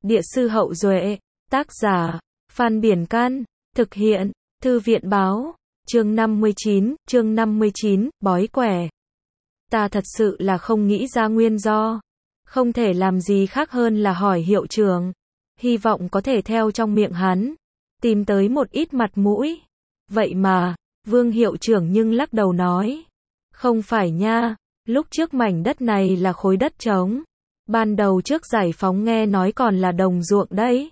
Địa sư Hậu Duệ, tác giả, Phan Biển Can, thực hiện, Thư viện báo, chương 59, bói quẻ. Ta thật sự là không nghĩ ra nguyên do, không thể làm gì khác hơn là hỏi hiệu trưởng, hy vọng có thể theo trong miệng hắn, tìm tới một ít mặt mũi. Vậy mà, Vương hiệu trưởng nhưng lắc đầu nói, không phải nha, lúc trước mảnh đất này là khối đất trống. Ban đầu trước giải phóng nghe nói còn là đồng ruộng đấy.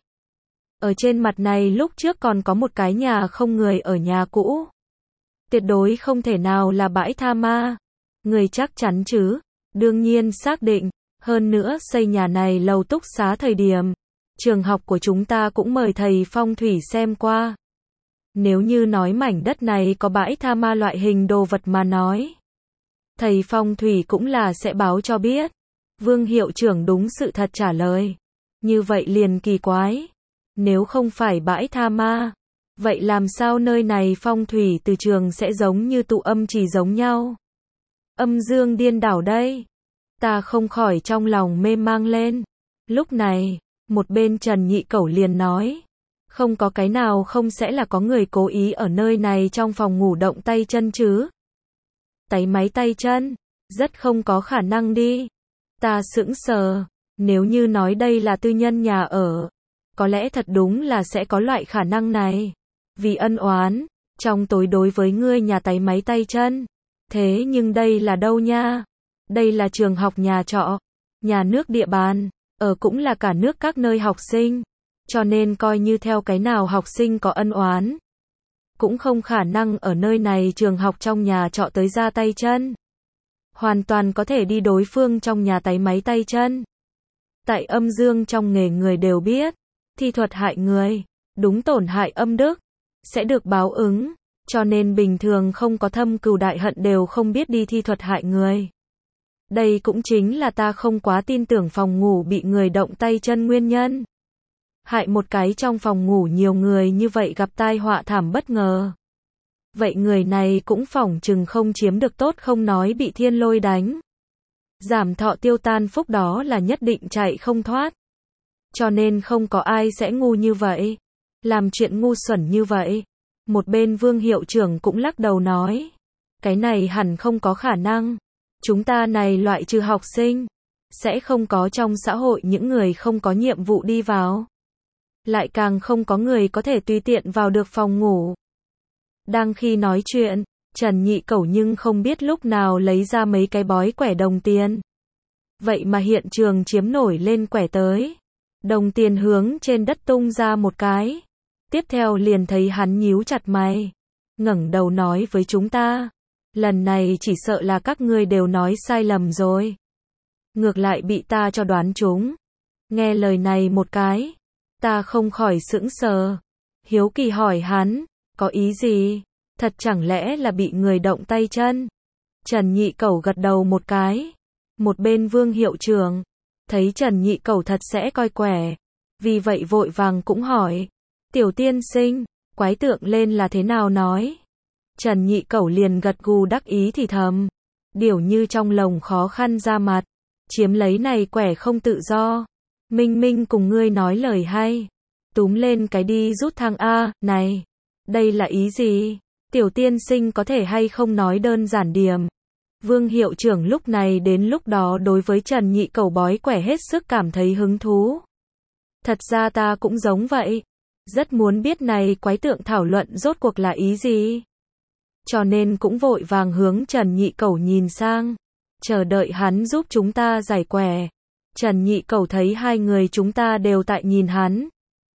Ở trên mặt này lúc trước còn có một cái nhà không người ở nhà cũ. Tuyệt đối không thể nào là bãi tha ma. Người chắc chắn chứ? Đương nhiên xác định. Hơn nữa xây nhà này lầu túc xá thời điểm. Trường học của chúng ta cũng mời thầy phong thủy xem qua. Nếu như nói mảnh đất này có bãi tha ma loại hình đồ vật mà nói. Thầy phong thủy cũng là sẽ báo cho biết. Vương hiệu trưởng đúng sự thật trả lời. Như vậy liền kỳ quái. Nếu không phải bãi tha ma, vậy làm sao nơi này phong thủy từ trường sẽ giống như tụ âm chỉ giống nhau? Âm dương điên đảo đây. Ta không khỏi trong lòng mê mang lên. Lúc này, một bên Trần Nhị Cẩu liền nói. Không có cái nào không sẽ là có người cố ý ở nơi này trong phòng ngủ động tay chân chứ? Táy máy tay chân, rất không có khả năng đi. Ta sững sờ, nếu như nói đây là tư nhân nhà ở, có lẽ thật đúng là sẽ có loại khả năng này. Vì ân oán, trong tối đối với ngươi nhà táy máy tay chân. Thế nhưng đây là đâu nha? Đây là trường học nhà trọ, nhà nước địa bàn, ở cũng là cả nước các nơi học sinh. Cho nên coi như theo cái nào học sinh có ân oán, cũng không khả năng ở nơi này trường học trong nhà trọ tới ra tay chân. Hoàn toàn có thể đi đối phương trong nhà táy máy tay chân. Tại âm dương trong nghề người đều biết, thi thuật hại người, đúng tổn hại âm đức, sẽ được báo ứng, cho nên bình thường không có thâm cừu đại hận đều không biết đi thi thuật hại người. Đây cũng chính là ta không quá tin tưởng phòng ngủ bị người động tay chân nguyên nhân. Hại một cái trong phòng ngủ nhiều người như vậy gặp tai họa thảm bất ngờ. Vậy người này cũng phỏng chừng không chiếm được tốt không nói bị thiên lôi đánh. Giảm thọ tiêu tan phúc đó là nhất định chạy không thoát. Cho nên không có ai sẽ ngu như vậy. Làm chuyện ngu xuẩn như vậy. Một bên Vương hiệu trưởng cũng lắc đầu nói. Cái này hẳn không có khả năng. Chúng ta này loại trừ học sinh. Sẽ không có trong xã hội những người không có nhiệm vụ đi vào. Lại càng không có người có thể tùy tiện vào được phòng ngủ. Đang khi nói chuyện, Trần Nhị Cẩu nhưng không biết lúc nào lấy ra mấy cái bói quẻ đồng tiền. Vậy mà hiện trường chiếm nổi lên quẻ tới. Đồng tiền hướng trên đất tung ra một cái. Tiếp theo liền thấy hắn nhíu chặt mày. Ngẩng đầu nói với chúng ta. Lần này chỉ sợ là các ngươi đều nói sai lầm rồi. Ngược lại bị ta cho đoán trúng. Nghe lời này một cái. Ta không khỏi sững sờ. Hiếu kỳ hỏi hắn. Có ý gì? Thật chẳng lẽ là bị người động tay chân? Trần Nhị Cẩu gật đầu một cái. Một bên Vương hiệu trưởng. Thấy Trần Nhị Cẩu thật sẽ coi quẻ. Vì vậy vội vàng cũng hỏi. Tiểu tiên sinh, quái tượng lên là thế nào nói? Trần Nhị Cẩu liền gật gù đắc ý thì thầm. Điểu như trong lồng khó khăn ra mặt. Chiếm lấy này quẻ không tự do. Minh Minh cùng ngươi nói lời hay. Túm lên cái đi rút thang A, này. Đây là ý gì? Tiểu tiên sinh có thể hay không nói đơn giản điểm. Vương hiệu trưởng lúc này đến lúc đó đối với Trần Nhị Cẩu bói quẻ hết sức cảm thấy hứng thú. Thật ra ta cũng giống vậy. Rất muốn biết này quái tượng thảo luận rốt cuộc là ý gì. Cho nên cũng vội vàng hướng Trần Nhị Cẩu nhìn sang. Chờ đợi hắn giúp chúng ta giải quẻ. Trần Nhị Cẩu thấy hai người chúng ta đều tại nhìn hắn.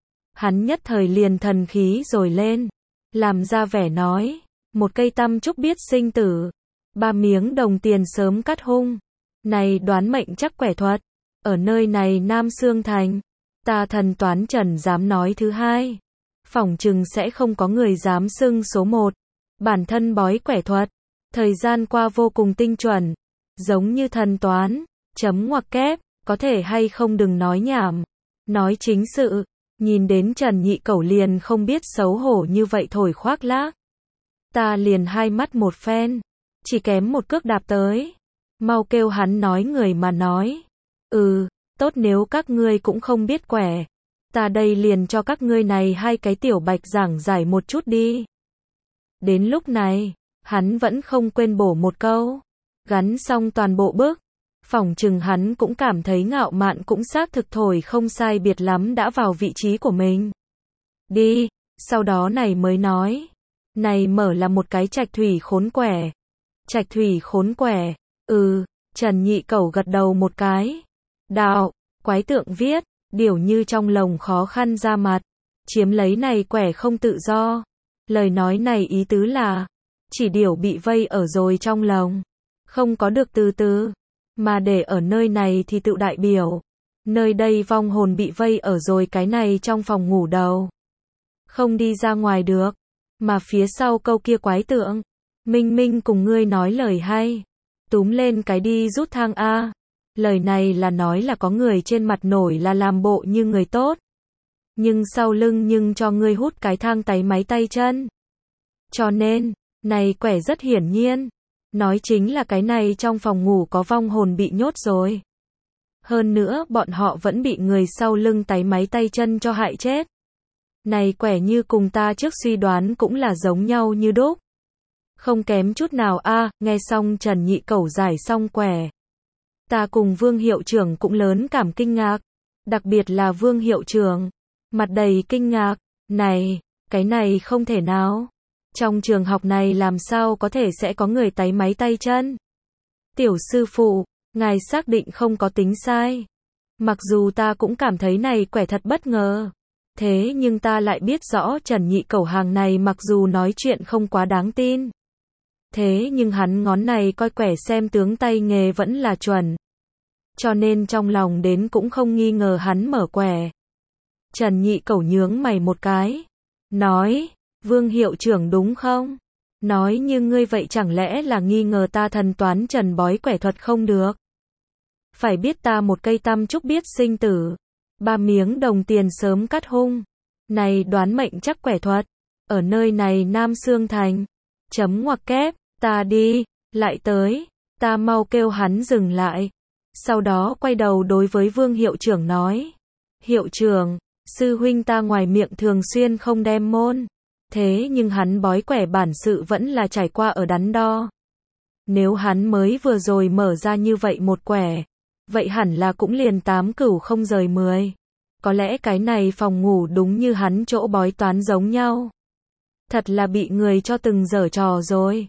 Hắn nhất thời liền thần khí rồi lên. Làm ra vẻ nói. Một cây tăm trúc biết sinh tử. 3 miếng đồng tiền sớm cắt hung. Này đoán mệnh chắc quẻ thuật. Ở nơi này Nam Sương Thành. Ta thần toán Trần dám nói thứ hai. Phỏng chừng sẽ không có người dám xưng số 1. Bản thân bói quẻ thuật. Thời gian qua vô cùng tinh chuẩn. Giống như thần toán. Chấm ngoặc kép. Có thể hay không đừng nói nhảm. Nói chính sự. Nhìn đến Trần Nhị Cẩu liền không biết xấu hổ như vậy thổi khoác lác. Ta liền hai mắt một phen. Chỉ kém một cước đạp tới. Mau kêu hắn nói người mà nói. Tốt nếu các ngươi cũng không biết quẻ. Ta đây liền cho các ngươi này hai cái tiểu bạch giảng giải một chút đi. Đến lúc này, hắn vẫn không quên bổ một câu. Gắn xong toàn bộ bước. Phỏng chừng hắn cũng cảm thấy ngạo mạn cũng xác thực thổi không sai biệt lắm đã vào vị trí của mình. Đi, sau đó này mới nói. Này mở là một cái trạch thủy khốn quẻ. Trạch thủy khốn quẻ, Trần Nhị Cẩu gật đầu một cái. Đạo, quái tượng viết, điểu như trong lồng khó khăn ra mặt, chiếm lấy này quẻ không tự do. Lời nói này ý tứ là, chỉ điểu bị vây ở rồi trong lồng, không có được từ từ, mà để ở nơi này thì tự đại biểu. Nơi đây vong hồn bị vây ở rồi cái này trong phòng ngủ đầu. Không đi ra ngoài được, mà phía sau câu kia quái tượng. Minh Minh cùng ngươi nói lời hay. Túm lên cái đi rút thang A. Lời này là nói là có người trên mặt nổi là làm bộ như người tốt. Nhưng sau lưng nhưng cho ngươi hút cái thang táy máy tay chân. Cho nên, này quẻ rất hiển nhiên. Nói chính là cái này trong phòng ngủ có vong hồn bị nhốt rồi. Hơn nữa bọn họ vẫn bị người sau lưng táy máy tay chân cho hại chết. Này quẻ như cùng ta trước suy đoán cũng là giống nhau như đúc. Không kém chút nào a. Nghe xong Trần Nhị Cẩu giải xong quẻ. Ta cùng Vương hiệu trưởng cũng lớn cảm kinh ngạc. Đặc biệt là Vương hiệu trưởng. Mặt đầy kinh ngạc. Này, cái này không thể nào. Trong trường học này làm sao có thể sẽ có người táy máy tay chân. Tiểu sư phụ, ngài xác định không có tính sai. Mặc dù ta cũng cảm thấy này quẻ thật bất ngờ. Thế nhưng ta lại biết rõ Trần Nhị Cẩu hàng này mặc dù nói chuyện không quá đáng tin. Thế nhưng hắn ngón này coi quẻ xem tướng tay nghề vẫn là chuẩn. Cho nên trong lòng đến cũng không nghi ngờ hắn mở quẻ. Trần Nhị Cẩu nhướng mày một cái. Nói, Vương hiệu trưởng đúng không? Nói như ngươi vậy chẳng lẽ là nghi ngờ ta thần toán trần bói quẻ thuật không được? Phải biết ta một cây tam trúc biết sinh tử. 3 miếng đồng tiền sớm cắt hung. Này đoán mệnh chắc quẻ thuật. Ở nơi này Nam Sương Thành. Chấm ngoặc kép, ta đi, lại tới. Ta mau kêu hắn dừng lại. Sau đó quay đầu đối với Vương hiệu trưởng nói. Hiệu trưởng, sư huynh ta ngoài miệng thường xuyên không đem môn. Thế nhưng hắn bói quẻ bản sự vẫn là trải qua ở đắn đo. Nếu hắn mới vừa rồi mở ra như vậy một quẻ. Vậy hẳn là cũng liền 8 cửu không rời 10. Có lẽ cái này phòng ngủ đúng như hắn chỗ bói toán giống nhau. Thật là bị người cho từng giở trò rồi.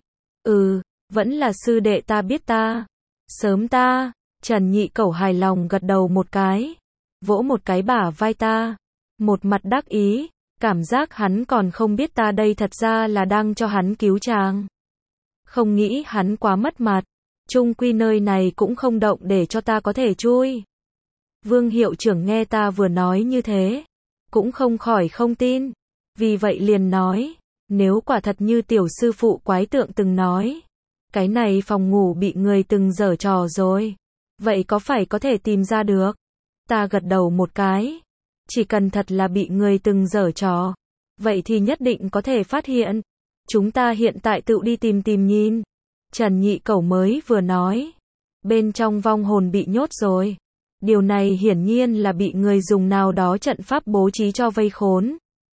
Vẫn là sư đệ ta biết ta. Sớm ta. Trần Nhị Cẩu hài lòng gật đầu một cái. Vỗ một cái bả vai ta. Một mặt đắc ý. Cảm giác hắn còn không biết ta đây thật ra là đang cho hắn cứu chàng. Không nghĩ hắn quá mất mặt. Chung quy nơi này cũng không động để cho ta có thể chui. Vương hiệu trưởng nghe ta vừa nói như thế. Cũng không khỏi không tin. Vì vậy liền nói. Nếu quả thật như tiểu sư phụ quái tượng từng nói. Cái này phòng ngủ bị người từng giở trò rồi. Vậy có phải có thể tìm ra được? Ta gật đầu một cái. Chỉ cần thật là bị người từng giở trò. Vậy thì nhất định có thể phát hiện. Chúng ta hiện tại tự đi tìm nhìn. Trần Nhị Cẩu mới vừa nói. Bên trong vong hồn bị nhốt rồi. Điều này hiển nhiên là bị người dùng nào đó trận pháp bố trí cho vây khốn.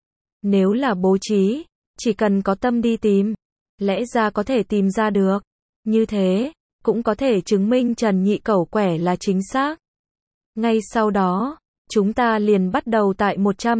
Nếu là bố trí, chỉ cần có tâm đi tìm, lẽ ra có thể tìm ra được. Như thế, cũng có thể chứng minh Trần Nhị Cẩu quẻ là chính xác. Ngay sau đó, chúng ta liền bắt đầu tại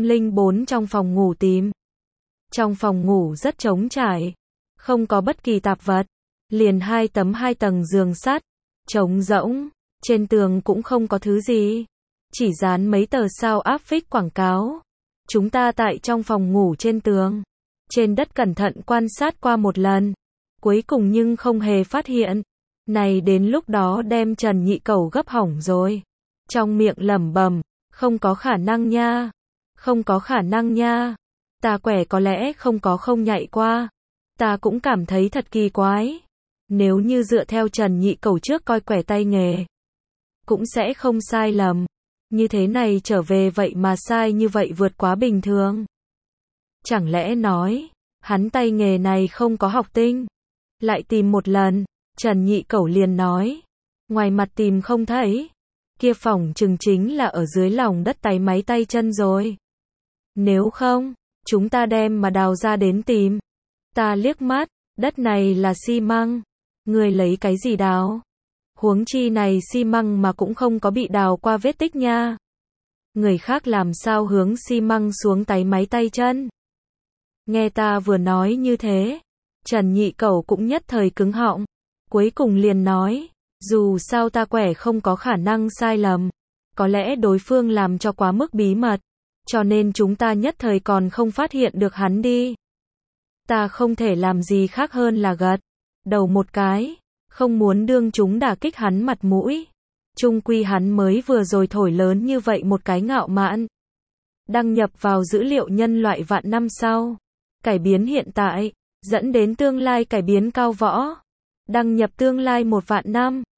104 trong phòng ngủ tìm. Trong phòng ngủ rất trống trải, không có bất kỳ tạp vật, liền 2 tầng giường sắt, trống rỗng, trên tường cũng không có thứ gì, chỉ dán mấy tờ sao áp phích quảng cáo. Chúng ta tại trong phòng ngủ trên tường, trên đất cẩn thận quan sát qua một lần, cuối cùng nhưng không hề phát hiện. Này đến lúc đó đem Trần Nhị Cẩu gấp hỏng rồi. Trong miệng lẩm bẩm, không có khả năng nha, không có khả năng nha. Ta quẻ có lẽ không nhạy qua. Ta cũng cảm thấy thật kỳ quái. Nếu như dựa theo Trần Nhị Cẩu trước coi quẻ tay nghề, cũng sẽ không sai lầm. Như thế này trở về vậy mà sai như vậy vượt quá bình thường. Chẳng lẽ nói, hắn tay nghề này không có học tinh. Lại tìm một lần, Trần Nhị Cẩu liền nói. Ngoài mặt tìm không thấy. kia phỏng chừng chính là ở dưới lòng đất táy máy tay chân rồi. Nếu không, chúng ta đem mà đào ra đến tìm. Ta liếc mắt, đất này là xi măng. Người lấy cái gì đào? Huống chi này xi măng mà cũng không có bị đào qua vết tích nha. Người khác làm sao hướng xi măng xuống táy máy tay chân. Nghe ta vừa nói như thế, Trần Nhị Cẩu cũng nhất thời cứng họng. Cuối cùng liền nói, dù sao ta quẻ không có khả năng sai lầm. Có lẽ đối phương làm cho quá mức bí mật, cho nên chúng ta nhất thời còn không phát hiện được hắn đi. Ta không thể làm gì khác hơn là gật đầu một cái, không muốn đương chúng đả kích hắn mặt mũi. Chung quy hắn mới vừa rồi thổi lớn như vậy một cái ngạo mạn. Đăng nhập vào dữ liệu nhân loại vạn năm sau. Cải biến hiện tại, dẫn đến tương lai cải biến cao võ. Đăng nhập tương lai 1 vạn năm.